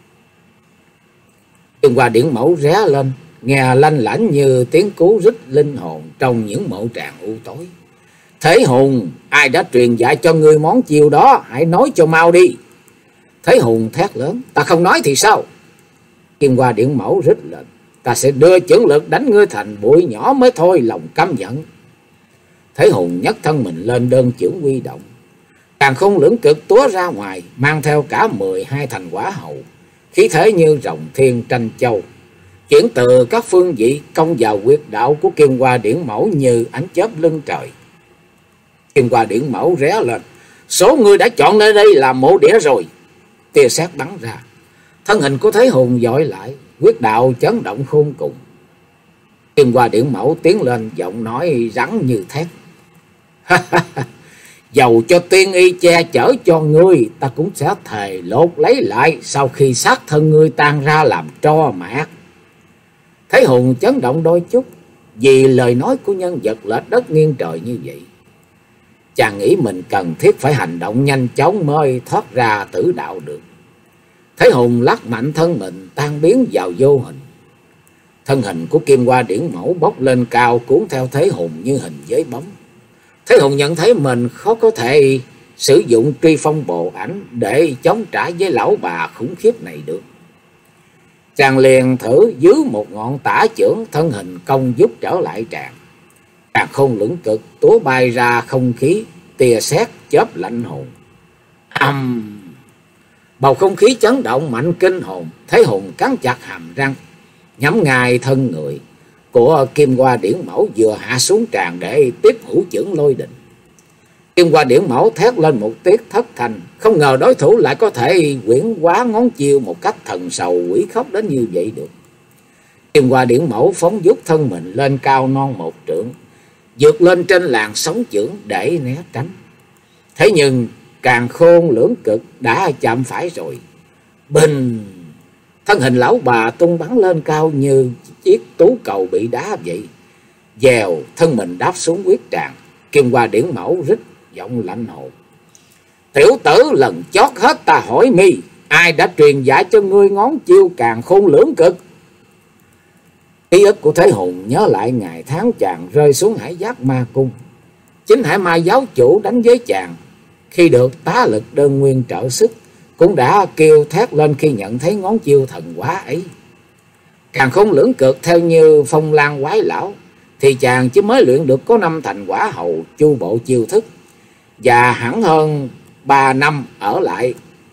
Kim Hoa Điển Mẫu ré lên, nghe lanh lảnh như tiếng cú rít linh hồn trong những mộ tràng u tối. Thế Hùng, ai đã truyền dạy cho ngươi món chiêu đó? Hãy nói cho mau đi. Thế Hùng thét lớn: Ta không nói thì sao? Kim Hoa Điển Mẫu rít lên: Ta sẽ đưa chưởng lực đánh ngươi thành bụi nhỏ mới thôi, lòng căm giận. Thế Hùng nhấc thân mình lên đơn chưởng huy động. Càng không lưỡng cực túa ra ngoài, mang theo cả mười hai thành quả hậu, khí thế như rồng thiên tranh châu, chuyển từ các phương vị công vào huyệt đạo của Kim Hoa Điển Mẫu như ánh chớp lưng trời. Kim Hoa Điển Mẫu ré lên: Số ngươi đã chọn nơi đây làm mộ đĩa rồi. Tia sét bắn ra, thân hình của Thế Hùng dội lại, huyết đạo chấn động khôn cùng. Kim Hoa Điển Mẫu tiến lên, giọng nói rắn như thép: Dầu cho tiên y che chở cho ngươi, ta cũng sẽ thề lột lấy lại sau khi xác thân ngươi tan ra làm tro mạt. Thế Hùng chấn động đôi chút vì lời nói của nhân vật lệch đất nghiêng trời như vậy. Chàng nghĩ mình cần thiết phải hành động nhanh chóng mới thoát ra tử đạo được. Thế Hùng lắc mạnh thân mình tan biến vào vô hình. Thân hình của Kim Hoa Điển Mẫu bốc lên cao, cuốn theo Thế Hùng như hình với bóng. Thế Hùng nhận thấy mình khó có thể sử dụng truy phong bộ ảnh để chống trả với lão bà khủng khiếp này được. Chàng liền thử dưới một ngọn tả chưởng, thân hình công giúp trở lại tràng. Càng không lưỡng cực túa bay ra không khí, tia sét chớp lạnh hồn. Âm! Bầu không khí chấn động mạnh kinh hồn. Thế Hùng cắn chặt hàm răng, nhắm ngay thân người của Kim Hoa Điển Mẫu vừa hạ xuống tràng để tiếp hữu chưởng lôi đình. Kim Hoa Điển Mẫu thét lên một tiếng thất thanh, không ngờ đối thủ lại có thể quyển hóa ngón chiêu một cách thần sầu quỷ khóc đến như vậy được. Kim Hoa Điển Mẫu phóng vút thân mình lên cao non một trượng, vượt lên trên làn sóng chưởng để né tránh. Thế nhưng Càn Khôn Lưỡng Cực đã chạm phải rồi. Bình! Thân hình lão bà tung bắn lên cao như chiếc tú cầu bị đá vậy. Dèo, thân mình đáp xuống quyết tràng. Kim Hoa Điển Mẫu rít giọng lạnh hồn: tiểu tử, lần chót hết ta hỏi mi, ai đã truyền dạy cho ngươi ngón chiêu Càn Khôn Lưỡng Cực? Ký ức của Thế Hùng nhớ lại ngày tháng chàng rơi xuống Hải Giác Ma Cung. Chính Hải Ma giáo chủ đánh với chàng, khi được tá lực đơn nguyên trợ sức, cũng đã kêu thét lên khi nhận thấy ngón chiêu thần hóa ấy. Càn Khôn Lưỡng Cực theo như Phong Lan Quái Lão thì chàng chỉ mới luyện được có năm thành quả hầu chu bộ chiêu thức, và hẳn hơn ba năm ở lại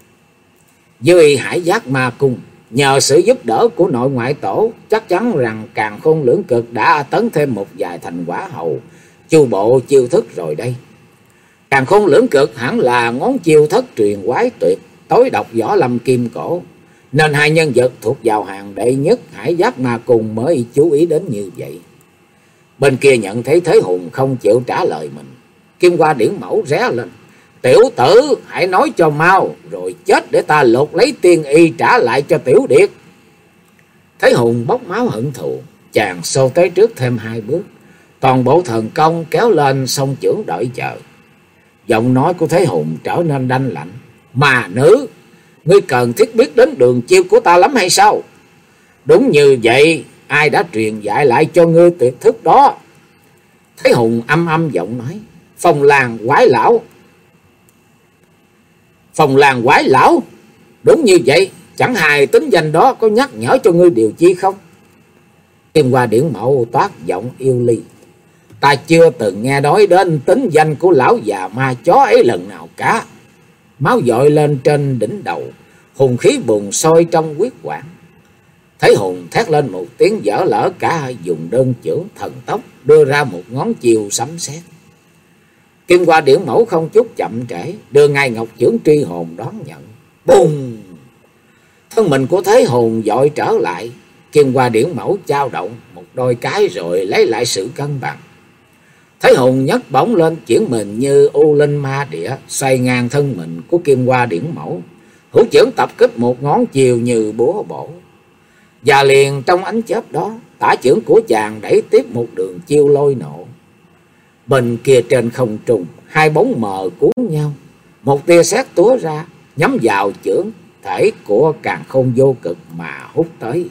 dưới Hải Giác Ma Cung. Nhờ sự giúp đỡ của nội ngoại tổ, chắc chắn rằng Càn Khôn Lưỡng Cực đã tấn thêm một vài thành quả hầu chu bộ chiêu thức rồi đây. Càn Khôn Lưỡng Cực hẳn là ngón chiêu thất truyền quái tuyệt, tối độc võ lâm kim cổ, nên hai nhân vật thuộc vào hàng đệ nhất Hải Giác Ma Cung mới chú ý đến như vậy. Bên kia nhận thấy Thế Hùng không chịu trả lời mình, Kim Hoa Điển Mẫu ré lên: tiểu tử, hãy nói cho mau, rồi chết để ta lột lấy tiên y trả lại cho Tiểu Điệt. Thế Hùng bốc máu hận thù, chàng xô tới trước thêm hai bước, toàn bộ thần công kéo lên song chưởng đợi chờ. Giọng nói của Thế Hùng trở nên đanh lạnh: mà nữ, ngươi cần thiết biết đến đường chiêu của ta lắm hay sao? Đúng như vậy, ai đã truyền dạy lại cho ngươi tuyệt thức đó? Thế Hùng âm âm giọng nói: Phong Lan Quái Lão. Phong Lan Quái Lão? Đúng như vậy, chẳng hài tính danh đó có nhắc nhở cho ngươi điều chi không? Kim Hoa Điển Mẫu toát giọng yêu ly: ta chưa từng nghe nói đến tính danh của lão già ma chó ấy lần nào cả. Máu dội lên trên đỉnh đầu, hùng khí bùng sôi trong huyết quản. Thế Hùng thét lên một tiếng dở lỡ cả, dùng đơn chưởng thần tốc đưa ra một ngón chiều sấm sét. Kim Hoa Điển Mẫu không chút chậm trễ, đưa ngay ngọc chưởng truy hồn đón nhận. Bùng! Thân mình của Thế Hùng dội trở lại. Kim Hoa Điển Mẫu chao động một đôi cái rồi lấy lại sự cân bằng. Thế Hùng nhấc bổng lên chuyển mình như u linh ma địa, xoay ngang thân mình của Kim Hoa Điển Mẫu, hữu chưởng tập kích một ngón chiều như búa bổ. Và liền trong ánh chớp đó, tả chưởng của chàng đẩy tiếp một đường chiêu lôi nộ. Bên kia trên không trung, hai bóng mờ cuốn nhau, một tia sét túa ra, nhắm vào chưởng thể của Càn Khôn Vô Cực mà hút tới.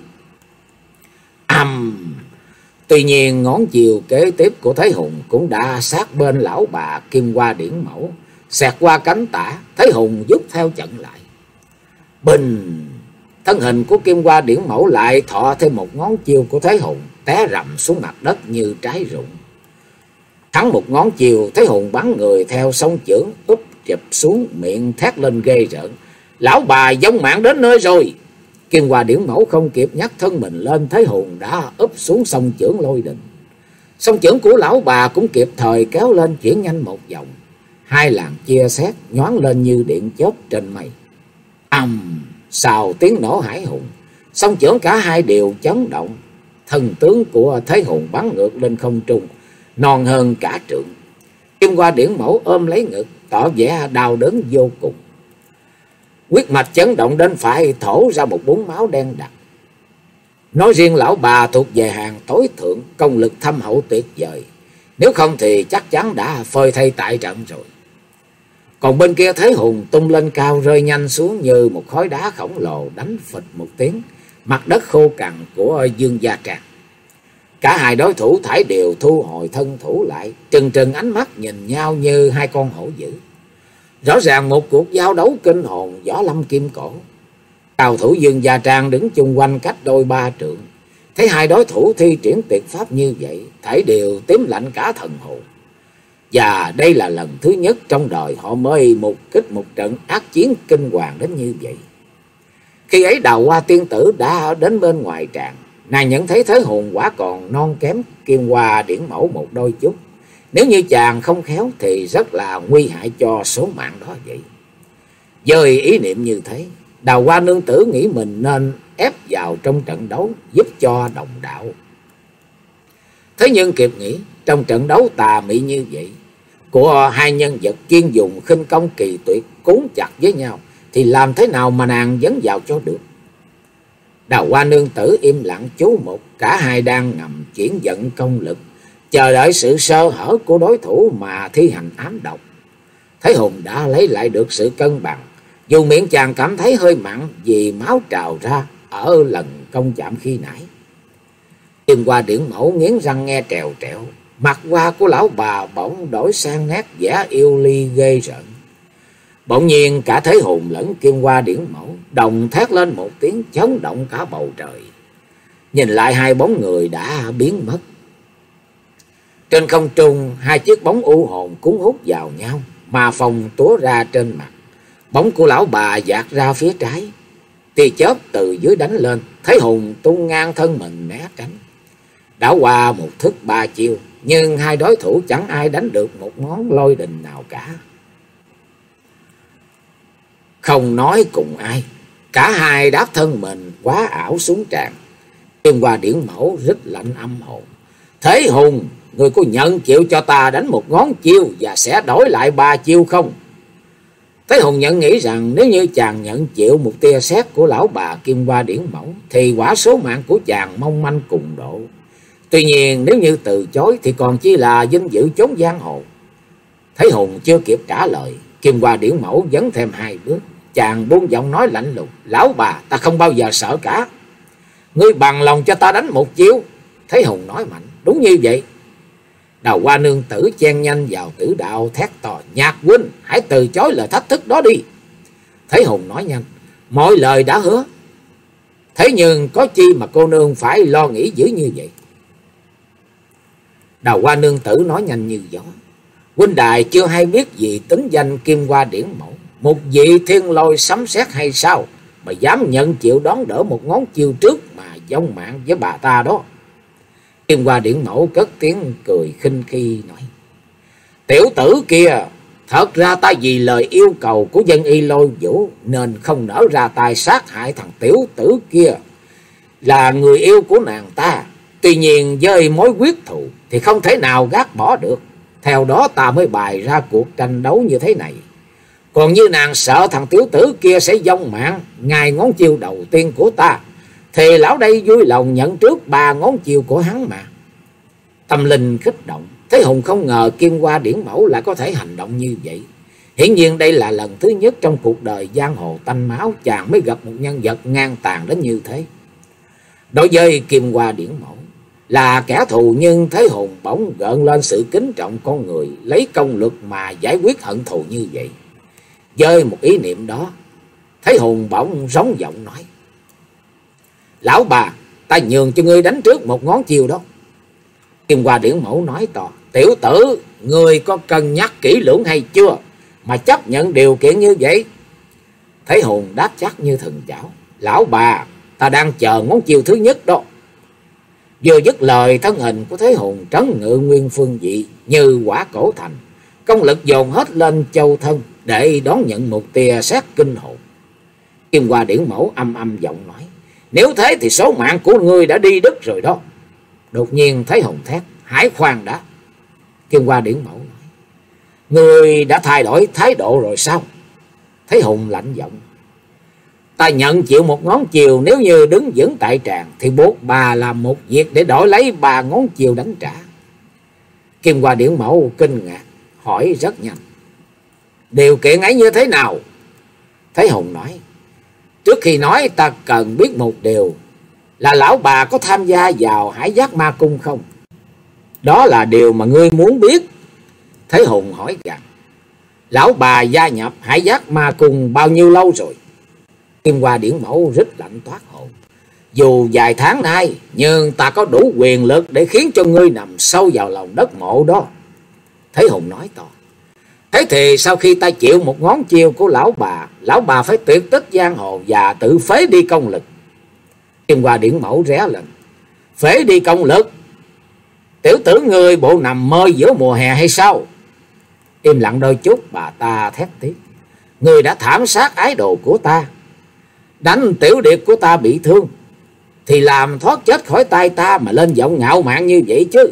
Ầm! Tuy nhiên ngón chiều kế tiếp của Thế Hùng cũng đã sát bên lão bà Kim Hoa Điển Mẫu, xẹt qua cánh tả. Thế Hùng rút theo chận lại. Bình! Thân hình của Kim Hoa Điển Mẫu lại thọ thêm một ngón chiều của Thế Hùng, té rầm xuống mặt đất như trái rụng. Thắng một ngón chiều, Thế Hùng bắn người theo song chưởng úp chụp xuống, miệng thét lên ghê rợn: lão bà vong mạng đến nơi rồi! Kim Hoa Điển Mẫu không kịp nhắc thân mình lên, Thế Hùng đã úp xuống song chưởng lôi đình. Song chưởng của lão bà cũng kịp thời kéo lên chuyển nhanh một vòng, hai làn chia sét nhoáng lên như điện chớp trên mây. Ầm! Xào tiếng nổ hải hùng, song chưởng cả hai đều chấn động. Thân tướng của Thế Hùng bắn ngược lên không trung, non hơn cả trượng. Kim Hoa Điển Mẫu ôm lấy ngực, tỏ vẻ đau đớn vô cùng. Huyết mạch chấn động đến phải thổ ra một búng máu đen đặc. Nói riêng lão bà thuộc về hàng tối thượng, công lực thâm hậu tuyệt vời, nếu không thì chắc chắn đã phơi thây tại trận rồi. Còn bên kia Thế Hùng tung lên cao, rơi nhanh xuống như một khối đá khổng lồ, đánh phịch một tiếng, mặt đất khô cằn của Dương Gia Trang. Cả hai đối thủ thảy đều thu hồi thân thủ lại, trừng trừng ánh mắt nhìn nhau như hai con hổ dữ. Rõ ràng một cuộc giao đấu kinh hồn võ lâm kim cổ. Cao thủ Dương Gia Trang đứng chung quanh cách đôi ba trượng, thấy hai đối thủ thi triển tuyệt pháp như vậy, thảy đều tím lạnh cả thần hồn. Và đây là lần thứ nhất trong đời họ mới một kích một trận ác chiến kinh hoàng đến như vậy. Khi ấy Đào Hoa tiên tử đã đến bên ngoài tràng, nàng nhận thấy Thế Hùng quả còn non kém Kim Hoa Điển Mẫu một đôi chút, Nếu như chàng không khéo thì rất là nguy hại cho số mạng đó vậy. Với ý niệm như thế, Đào Hoa nương tử nghĩ mình nên ép vào trong trận đấu giúp cho đồng đạo. Thế nhưng kịp nghĩ, trong trận đấu tà mị như vậy, của hai nhân vật chuyên dùng khinh công kỳ tuyệt cuốn chặt với nhau, thì làm thế nào mà nàng dấn vào cho được. Đào Hoa nương tử im lặng chú mục, cả hai đang ngầm chuyển vận công lực, chờ đợi sự sơ hở của đối thủ mà thi hành ám độc. Thái Hùng đã lấy lại được sự cân bằng, dù miệng chàng cảm thấy hơi mặn vì máu trào ra ở lần công chạm khi nãy. Kim Hoa Điển Mẫu nghiến răng nghe trèo trẹo, mặt hoa của lão bà bỗng đổi sang nét vẻ yêu ly ghê rợn. Bỗng nhiên cả Thế Hùng lẫn Kim Hoa Điển Mẫu đồng thét lên một tiếng chấn động cả bầu trời. Nhìn lại hai bóng người đã biến mất. Trên không trung, hai chiếc bóng u hồn cuốn hút vào nhau mà phồng túa ra trên mặt. Bóng của lão bà dạt ra phía trái, tia chớp từ dưới đánh lên. Thế Hùng tung ngang thân mình né tránh, đã qua một thức ba chiêu, nhưng hai đối thủ chẳng ai đánh được một ngón lôi đình nào cả. Không nói cùng ai, cả hai đáp thân mình quá ảo xuống tràn. Kim Hoa Điển Mẫu rít lạnh âm hồn: Thế Hùng, người có nhận chịu cho ta đánh một ngón chiêu và sẽ đổi lại ba chiêu không? Thế Hùng nhận nghĩ rằng nếu như chàng nhận chịu một tia sét của lão bà Kim Hoa Điển Mẫu thì quả số mạng của chàng mong manh cùng độ. Tuy nhiên nếu như từ chối thì còn chỉ là vinh dự chốn giang hồ. Thế Hùng chưa kịp trả lời, Kim Hoa Điển Mẫu dấn thêm hai bước. Chàng buông giọng nói lạnh lùng: Lão bà, ta không bao giờ sợ cả. Ngươi bằng lòng cho ta đánh một chiêu? Thế Hùng nói mạnh: Đúng như vậy. Đào Hoa nương tử chen nhanh vào tử đạo thét to: Nhạc huynh, hãy từ chối lời thách thức đó đi. Thế Hùng nói nhanh: Mọi lời đã hứa. Thế nhưng có chi mà cô nương phải lo nghĩ dữ như vậy? Đào Hoa nương tử nói nhanh như gió: Huynh đài chưa hay biết gì tính danh Kim Hoa Điển Mẫu, một vị thiên lôi sấm sét hay sao mà dám nhận chịu đón đỡ một ngón chiêu trước mà vong mạng với bà ta đó. Kim Hoa Điển Mẫu cất tiếng cười khinh khi nói: Tiểu tử kia, thật ra ta vì lời yêu cầu của dân y Lôi Vũ nên không nỡ ra tay sát hại thằng tiểu tử kia, là người yêu của nàng ta. Tuy nhiên với mối quyết thù thì không thể nào gác bỏ được. Theo đó ta mới bày ra cuộc tranh đấu như thế này. Còn như nàng sợ thằng tiểu tử kia sẽ vong mạng ngay ngón chiêu đầu tiên của ta, thì lão đây vui lòng nhận trước ba ngón chiêu của hắn mà. Tâm linh kích động, Thế Hùng không ngờ Kim Hoa Điển Mẫu lại có thể hành động như vậy. Hiển nhiên đây là lần thứ nhất trong cuộc đời giang hồ tanh máu chàng mới gặp một nhân vật ngang tàn đến như thế. Đối với Kim Hoa Điển Mẫu là kẻ thù, nhưng Thế Hùng bỗng gợn lên sự kính trọng con người, lấy công lực mà giải quyết hận thù như vậy. Với một ý niệm đó, Thế Hùng bỗng rống giọng nói: Lão bà, ta nhường cho ngươi đánh trước một ngón chiêu đó. Kim Hoa Điển Mẫu nói to: Tiểu tử, ngươi có cân nhắc kỹ lưỡng hay chưa mà chấp nhận điều kiện như vậy? Thế Hùng đáp chắc như thần chảo: Lão bà, ta đang chờ ngón chiêu thứ nhất đó. Vừa dứt lời, thân hình của Thế Hùng trấn ngự nguyên phương vị như quả cổ thành, công lực dồn hết lên châu thân để đón nhận một tia sét kinh hồn. Kim Hoa Điển Mẫu âm âm giọng nói: Nếu thế thì số mạng của ngươi đã đi đứt rồi đó. Đột nhiên Thế Hùng thét: Hãy khoan đã. Kim Hoa Điển Mẫu nói: Ngươi đã thay đổi thái độ rồi sao? Thế Hùng lạnh giọng: Ta nhận chịu một ngón chiều, nếu như đứng vững tại tràng thì buộc bà làm một việc để đổi lấy ba ngón chiều đánh trả. Kim Hoa Điển Mẫu kinh ngạc hỏi rất nhanh: Điều kiện ấy như thế nào? Thế Hùng nói: Trước khi nói ta cần biết một điều, là lão bà có tham gia vào Hải Giác Ma Cung không? Đó là điều mà ngươi muốn biết. Thế Hùng hỏi gằn: Lão bà gia nhập Hải Giác Ma Cung bao nhiêu lâu rồi? Kim Hoa Điển Mẫu rít lạnh toát hồn: Dù vài tháng nay, nhưng ta có đủ quyền lực để khiến cho ngươi nằm sâu vào lòng đất mộ đó. Thế Hùng nói to: Thế thì sau khi ta chịu một ngón chiêu của lão bà, lão bà phải tuyệt tích giang hồ và tự phế đi công lực. Kim Hoa Điển Mẫu ré lên: Phế đi công lực? Tiểu tử ngươi bộ nằm mơ giữa mùa hè hay sao? Im lặng đôi chút, bà ta thét tiếp. Ngươi đã thảm sát ái đồ của ta, đánh tiểu điệp của ta bị thương, thì làm thoát chết khỏi tay ta mà lên giọng ngạo mạn như vậy chứ?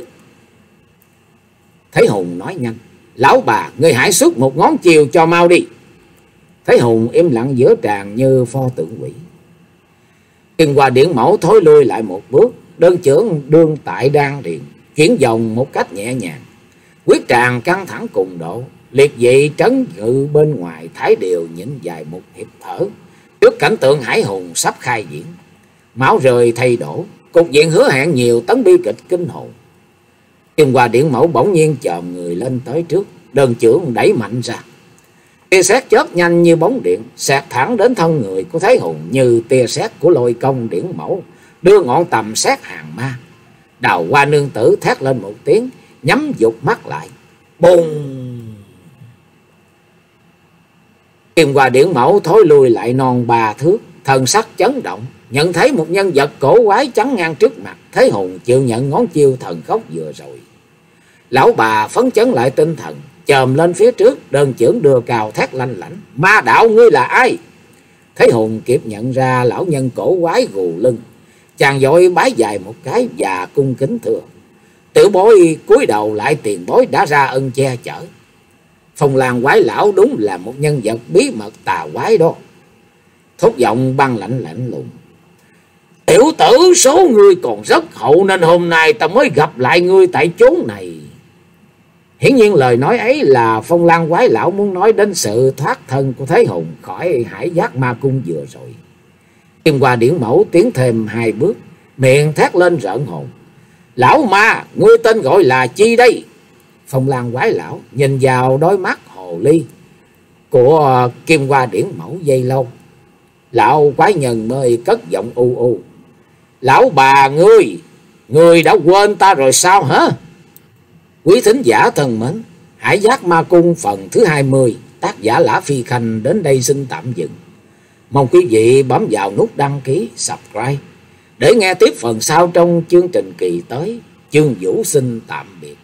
Thấy Hùng nói nhanh. Lão bà, ngươi hãy xuất một ngón chiều cho mau đi. Thấy Hùng im lặng giữa tràn như pho tượng quỷ. Kim Hoa Điển Mẫu thối lui lại một bước, đơn chưởng đương tại đan điền, chuyển vòng một cách nhẹ nhàng. Quyết tràng căng thẳng cùng độ, liệt vị trấn ngự bên ngoài thái điều nhịn dài một hiệp thở. Trước cảnh tượng hải hùng sắp khai diễn, máu rơi thay đổ, cục diện hứa hẹn nhiều tấn bi kịch kinh hồn. Kim Hoa Điển Mẫu bỗng nhiên chồm người lên tới trước, đơn chưởng đẩy mạnh ra. Tia sét chớp nhanh như bóng điện, xẹt thẳng đến thân người của Thái Hùng như tia sét của Lôi Công Điển Mẫu đưa ngọn tầm sét hàng ma. Đào Hoa nương tử thét lên một tiếng, nhắm dục mắt lại. Bùng! Kim Hoa Điển Mẫu thối lui lại non ba thước, thần sắc chấn động, nhận thấy một nhân vật cổ quái chắn ngang trước mặt. Thế Hùng chịu nhận ngón chiêu thần khốc vừa rồi. Lão bà phấn chấn lại tinh thần, chồm lên phía trước, đơn chưởng đưa cao thét lanh lảnh. Ma đạo ngươi là ai? Thế Hùng kịp nhận ra lão nhân cổ quái gù lưng, chàng vội bái dài một cái và cung kính thưa. Tiểu bối cúi đầu lại, tiền bối đã ra ân che chở. Phong Lan quái lão đúng là một nhân vật bí mật tà quái đó. Thốt giọng băng lạnh lạnh lùng. Tiểu tử, số ngươi còn rất hậu nên hôm nay ta mới gặp lại ngươi tại chốn này. Hiển nhiên lời nói ấy là Phong Lan quái lão muốn nói đến sự thoát thân của Thế Hùng khỏi hải giác ma cung vừa rồi. Kim Hoa Điển Mẫu tiến thêm hai bước, miệng thét lên rợn hồn. Lão ma, ngươi tên gọi là chi đây? Phong Lan quái lão nhìn vào đôi mắt hồ ly của Kim Hoa Điển Mẫu giây lâu. Lão quái nhân mới cất giọng u u. Lão bà ngươi, ngươi đã quên ta rồi sao hả? Quý thính giả thân mến, Hải Giác Ma Cung phần thứ hai mươi, tác giả Lã Phi Khanh đến đây xin tạm dừng. Mong quý vị bấm vào nút đăng ký, subscribe để nghe tiếp phần sau trong chương trình kỳ tới. Chương Vũ xin tạm biệt.